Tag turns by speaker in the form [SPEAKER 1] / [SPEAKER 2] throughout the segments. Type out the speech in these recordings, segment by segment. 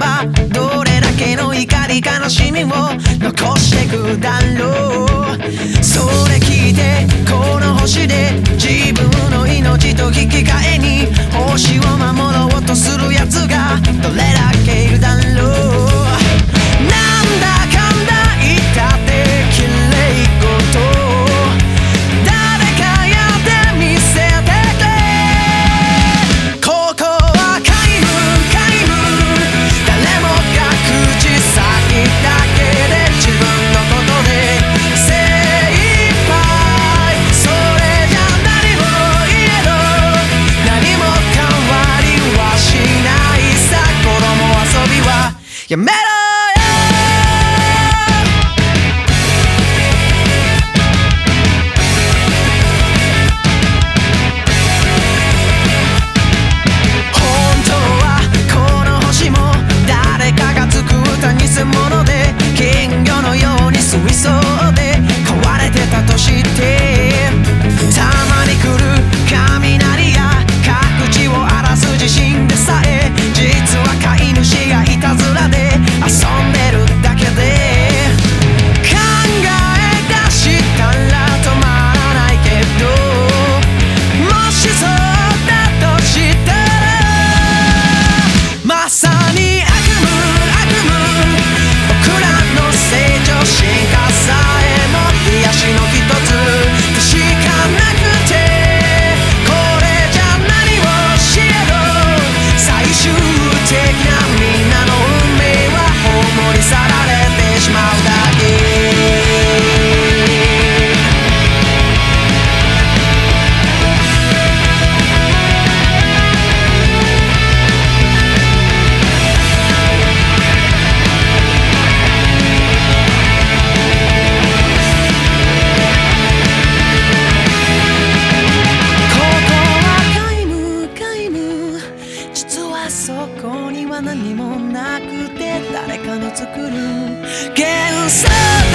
[SPEAKER 1] ばどれだけの怒り悲しみを残してくだろう。それ聞いてこの星で自分の命と引き換えに星を守ろうとするやつがどれだけいるだろう。なんだかんだ言ったって綺麗事誰かやってみせてくれ。ここは皆無皆無誰もが口先だけで自分のことで精一杯。それじゃ何も言えど何も変わりはしないさ。子供遊びはやめろ偽物で金魚のように水槽で飼われてたとしてたまに来る雷や各地を荒らす地震でさえ実は飼い主がいたずらで遊んでるだけで考え出したら止まらないけどもしそうだとしたらまさに進化さえも癒しの一つでしかなくてこれじゃ何をしよう。最終的なみんなの運命は葬り去られてしまうだけ。そこには何もなくて誰かの作る幻想で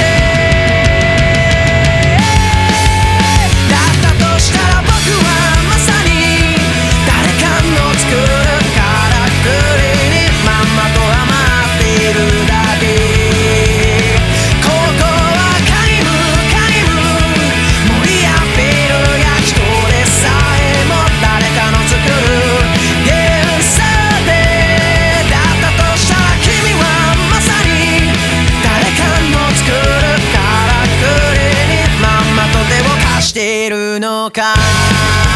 [SPEAKER 1] だったとしたら僕はまさに誰かの作るからくりにまんまと余っているだけ。ここは皆無皆無森やビルや人でさえも誰かの作るしてるのか。